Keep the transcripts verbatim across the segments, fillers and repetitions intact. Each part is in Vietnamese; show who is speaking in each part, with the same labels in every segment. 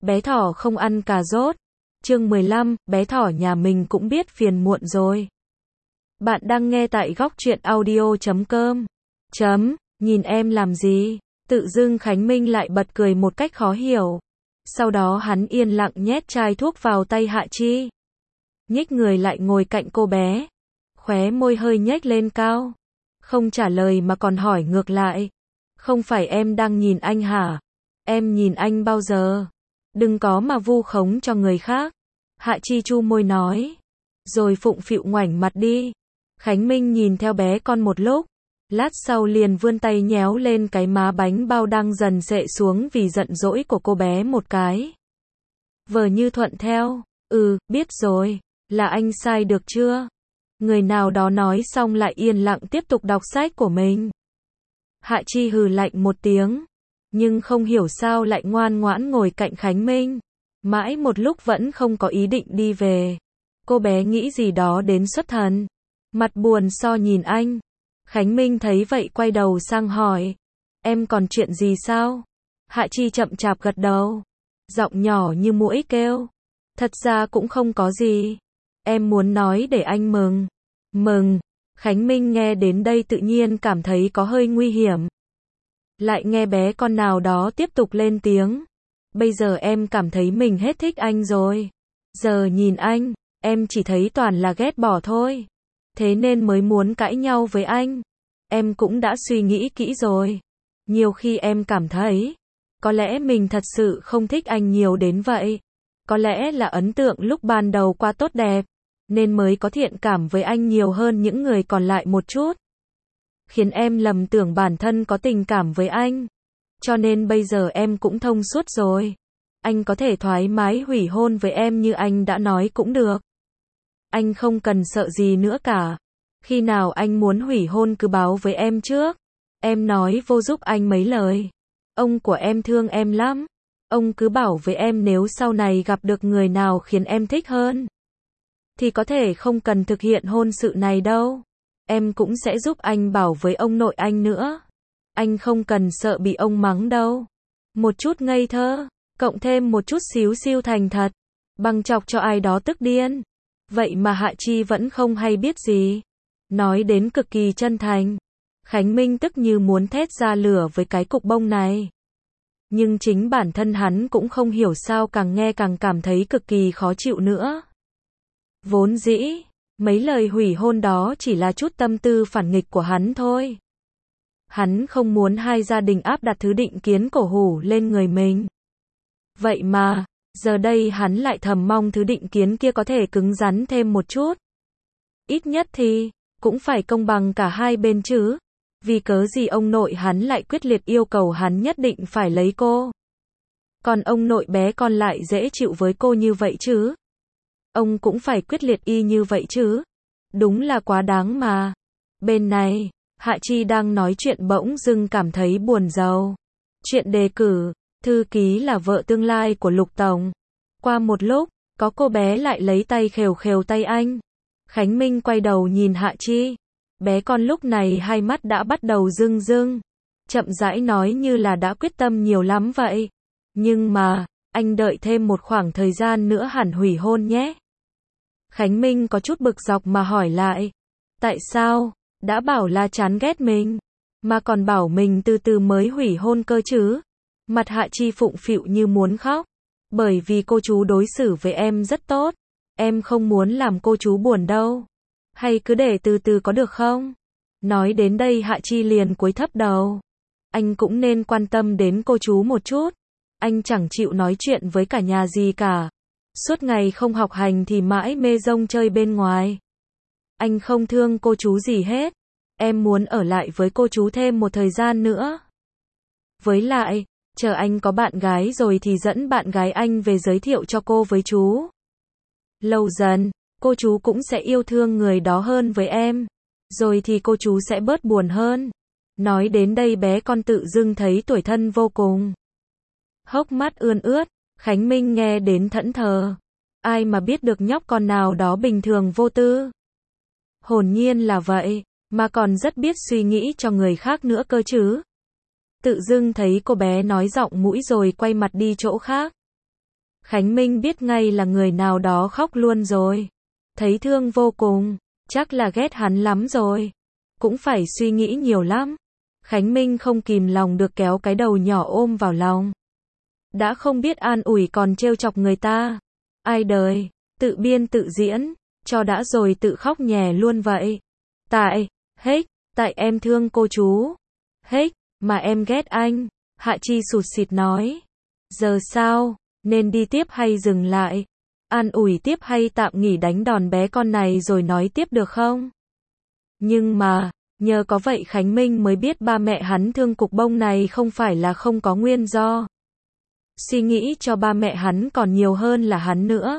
Speaker 1: Bé thỏ không ăn cà rốt. Chương mười lăm, bé thỏ nhà mình cũng biết phiền muộn rồi. Bạn đang nghe tại góc truyện audio chấm com. Chấm, nhìn em làm gì? Tự dưng Khánh Minh lại bật cười một cách khó hiểu. Sau đó hắn yên lặng nhét chai thuốc vào tay Hạ Chi. Nhích người lại ngồi cạnh cô bé. Khóe môi hơi nhếch lên cao. Không trả lời mà còn hỏi ngược lại. Không phải em đang nhìn anh hả? Em nhìn anh bao giờ? Đừng có mà vu khống cho người khác. Hạ Chi chu môi nói. Rồi phụng phịu ngoảnh mặt đi. Khánh Minh nhìn theo bé con một lúc. Lát sau liền vươn tay nhéo lên cái má bánh bao đang dần xệ xuống vì giận dỗi của cô bé một cái. Vờ như thuận theo. Ừ, biết rồi. Là anh sai được chưa? Người nào đó nói xong lại yên lặng tiếp tục đọc sách của mình. Hạ Chi hừ lạnh một tiếng. Nhưng không hiểu sao lại ngoan ngoãn ngồi cạnh Khánh Minh. Mãi một lúc vẫn không có ý định đi về. Cô bé nghĩ gì đó đến xuất thần. Mặt buồn so nhìn anh. Khánh Minh thấy vậy quay đầu sang hỏi. Em còn chuyện gì sao? Hạ Chi chậm chạp gật đầu. Giọng nhỏ như muỗi kêu. Thật ra cũng không có gì. Em muốn nói để anh mừng. Mừng. Khánh Minh nghe đến đây tự nhiên cảm thấy có hơi nguy hiểm. Lại nghe bé con nào đó tiếp tục lên tiếng. Bây giờ em cảm thấy mình hết thích anh rồi. Giờ nhìn anh, em chỉ thấy toàn là ghét bỏ thôi. Thế nên mới muốn cãi nhau với anh. Em cũng đã suy nghĩ kỹ rồi. Nhiều khi em cảm thấy, có lẽ mình thật sự không thích anh nhiều đến vậy. Có lẽ là ấn tượng lúc ban đầu quá tốt đẹp, nên mới có thiện cảm với anh nhiều hơn những người còn lại một chút. Khiến em lầm tưởng bản thân có tình cảm với anh. Cho nên bây giờ em cũng thông suốt rồi. Anh có thể thoải mái hủy hôn với em như anh đã nói cũng được. Anh không cần sợ gì nữa cả. Khi nào anh muốn hủy hôn cứ báo với em trước. Em nói vô giúp anh mấy lời. Ông của em thương em lắm. Ông cứ bảo với em nếu sau này gặp được người nào khiến em thích hơn, thì có thể không cần thực hiện hôn sự này đâu. Em cũng sẽ giúp anh bảo với ông nội anh nữa. Anh không cần sợ bị ông mắng đâu. Một chút ngây thơ, cộng thêm một chút xíu xiu thành thật, bằng chọc cho ai đó tức điên. Vậy mà Hạ Chi vẫn không hay biết gì. Nói đến cực kỳ chân thành. Khánh Minh tức như muốn thét ra lửa với cái cục bông này. Nhưng chính bản thân hắn cũng không hiểu sao càng nghe càng cảm thấy cực kỳ khó chịu nữa. Vốn dĩ, mấy lời hủy hôn đó chỉ là chút tâm tư phản nghịch của hắn thôi. Hắn không muốn hai gia đình áp đặt thứ định kiến cổ hủ lên người mình. Vậy mà, giờ đây hắn lại thầm mong thứ định kiến kia có thể cứng rắn thêm một chút. Ít nhất thì, cũng phải công bằng cả hai bên chứ. Vì cớ gì ông nội hắn lại quyết liệt yêu cầu hắn nhất định phải lấy cô. Còn ông nội bé con lại dễ chịu với cô như vậy chứ. Ông cũng phải quyết liệt y như vậy chứ. Đúng là quá đáng mà. Bên này, Hạ Chi đang nói chuyện bỗng dưng cảm thấy buồn rầu. Chuyện đề cử, thư ký là vợ tương lai của Lục Tổng. Qua một lúc, có cô bé lại lấy tay khều khều tay anh. Khánh Minh quay đầu nhìn Hạ Chi. Bé con lúc này hai mắt đã bắt đầu rưng rưng. Chậm rãi nói như là đã quyết tâm nhiều lắm vậy. Nhưng mà, anh đợi thêm một khoảng thời gian nữa hẳn hủy hôn nhé. Khánh Minh có chút bực dọc mà hỏi lại. Tại sao? Đã bảo là chán ghét mình, mà còn bảo mình từ từ mới hủy hôn cơ chứ. Mặt Hạ Chi phụng phịu như muốn khóc. Bởi vì cô chú đối xử với em rất tốt. Em không muốn làm cô chú buồn đâu. Hay cứ để từ từ có được không? Nói đến đây Hạ Chi liền cúi thấp đầu. Anh cũng nên quan tâm đến cô chú một chút. Anh chẳng chịu nói chuyện với cả nhà gì cả. Suốt ngày không học hành thì mãi mê rông chơi bên ngoài. Anh không thương cô chú gì hết. Em muốn ở lại với cô chú thêm một thời gian nữa. Với lại, chờ anh có bạn gái rồi thì dẫn bạn gái anh về giới thiệu cho cô với chú. Lâu dần, cô chú cũng sẽ yêu thương người đó hơn với em. Rồi thì cô chú sẽ bớt buồn hơn. Nói đến đây bé con tự dưng thấy tủi thân vô cùng. Hốc mắt ươn ướt, Khánh Minh nghe đến thẫn thờ. Ai mà biết được nhóc con nào đó bình thường vô tư. Hồn nhiên là vậy, mà còn rất biết suy nghĩ cho người khác nữa cơ chứ. Tự dưng thấy cô bé nói giọng mũi rồi quay mặt đi chỗ khác. Khánh Minh biết ngay là người nào đó khóc luôn rồi. Thấy thương vô cùng, chắc là ghét hắn lắm rồi. Cũng phải suy nghĩ nhiều lắm. Khánh Minh không kìm lòng được kéo cái đầu nhỏ ôm vào lòng. Đã không biết an ủi còn trêu chọc người ta. Ai đời, tự biên tự diễn, cho đã rồi tự khóc nhè luôn vậy. Tại, hết, tại em thương cô chú. Hết, mà em ghét anh. Hạ Chi sụt sịt nói. Giờ sao, nên đi tiếp hay dừng lại? An ủi tiếp hay tạm nghỉ đánh đòn bé con này rồi nói tiếp được không? Nhưng mà, nhờ có vậy Khánh Minh mới biết ba mẹ hắn thương cục bông này không phải là không có nguyên do. Suy nghĩ cho ba mẹ hắn còn nhiều hơn là hắn nữa.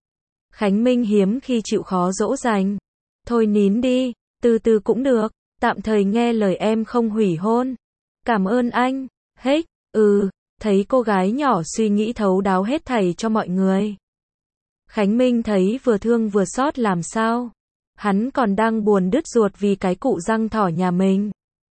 Speaker 1: Khánh Minh hiếm khi chịu khó dỗ dành. Thôi nín đi, từ từ cũng được, tạm thời nghe lời em không hủy hôn. Cảm ơn anh. Hết, ừ, thấy cô gái nhỏ suy nghĩ thấu đáo hết thảy cho mọi người. Khánh Minh thấy vừa thương vừa xót làm sao. Hắn còn đang buồn đứt ruột vì cái cụ răng thỏ nhà mình.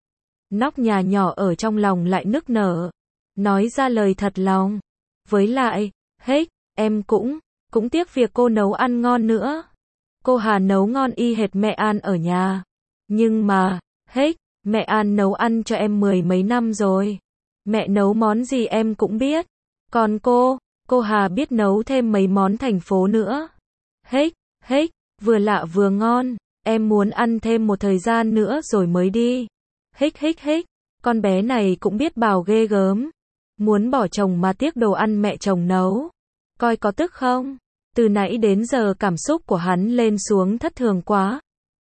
Speaker 1: Nóc nhà nhỏ ở trong lòng lại nức nở. Nói ra lời thật lòng. Với lại, hết, em cũng, cũng tiếc việc cô nấu ăn ngon nữa. Cô Hà nấu ngon y hệt mẹ An ở nhà. Nhưng mà, hết, mẹ An nấu ăn cho em mười mấy năm rồi. Mẹ nấu món gì em cũng biết. Còn cô, cô Hà biết nấu thêm mấy món thành phố nữa. Hết, hết, vừa lạ vừa ngon. Em muốn ăn thêm một thời gian nữa rồi mới đi. Hết hết hết, con bé này cũng biết bào ghê gớm. Muốn bỏ chồng mà tiếc đồ ăn mẹ chồng nấu. Coi có tức không? Từ nãy đến giờ cảm xúc của hắn lên xuống thất thường quá.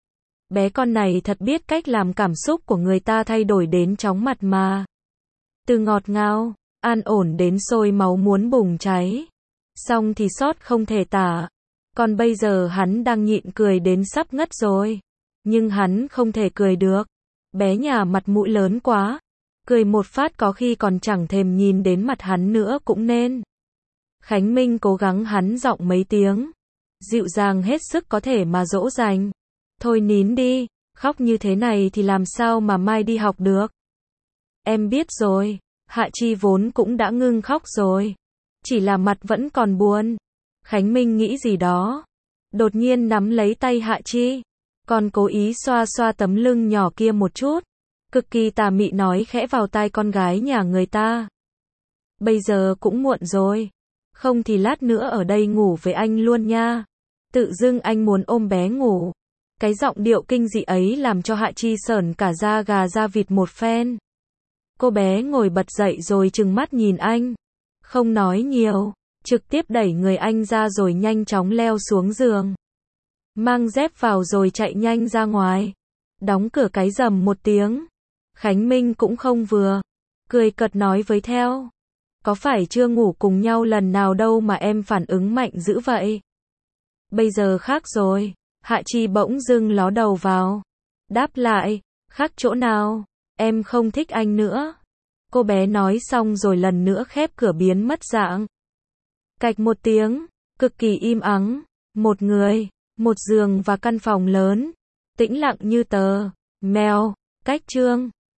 Speaker 1: Bé con này thật biết cách làm cảm xúc của người ta thay đổi đến chóng mặt mà. Từ ngọt ngào, an ổn đến sôi máu muốn bùng cháy. Xong thì xót không thể tả. Còn bây giờ hắn đang nhịn cười đến sắp ngất rồi. Nhưng hắn không thể cười được. Bé nhà mặt mũi lớn quá. Cười một phát có khi còn chẳng thèm nhìn đến mặt hắn nữa cũng nên. Khánh Minh cố gắng hắn giọng mấy tiếng. Dịu dàng hết sức có thể mà dỗ dành. Thôi nín đi, khóc như thế này thì làm sao mà mai đi học được. Em biết rồi, Hạ Chi vốn cũng đã ngưng khóc rồi. Chỉ là mặt vẫn còn buồn. Khánh Minh nghĩ gì đó. Đột nhiên nắm lấy tay Hạ Chi. Còn cố ý xoa xoa tấm lưng nhỏ kia một chút. Cực kỳ tà mị nói khẽ vào tai con gái nhà người ta. Bây giờ cũng muộn rồi. Không thì lát nữa ở đây ngủ với anh luôn nha. Tự dưng anh muốn ôm bé ngủ. Cái giọng điệu kinh dị ấy làm cho Hạ Chi sởn cả da gà da vịt một phen. Cô bé ngồi bật dậy rồi trừng mắt nhìn anh. Không nói nhiều. Trực tiếp đẩy người anh ra rồi nhanh chóng leo xuống giường. Mang dép vào rồi chạy nhanh ra ngoài. Đóng cửa cái rầm một tiếng. Khánh Minh cũng không vừa. Cười cợt nói với theo. Có phải chưa ngủ cùng nhau lần nào đâu mà em phản ứng mạnh dữ vậy? Bây giờ khác rồi. Hạ Chi bỗng dưng ló đầu vào. Đáp lại. Khác chỗ nào? Em không thích anh nữa. Cô bé nói xong rồi lần nữa khép cửa biến mất dạng. Cạch một tiếng. Cực kỳ im ắng. Một người. Một giường và căn phòng lớn. Tĩnh lặng như tờ. Mèo. Cách chương.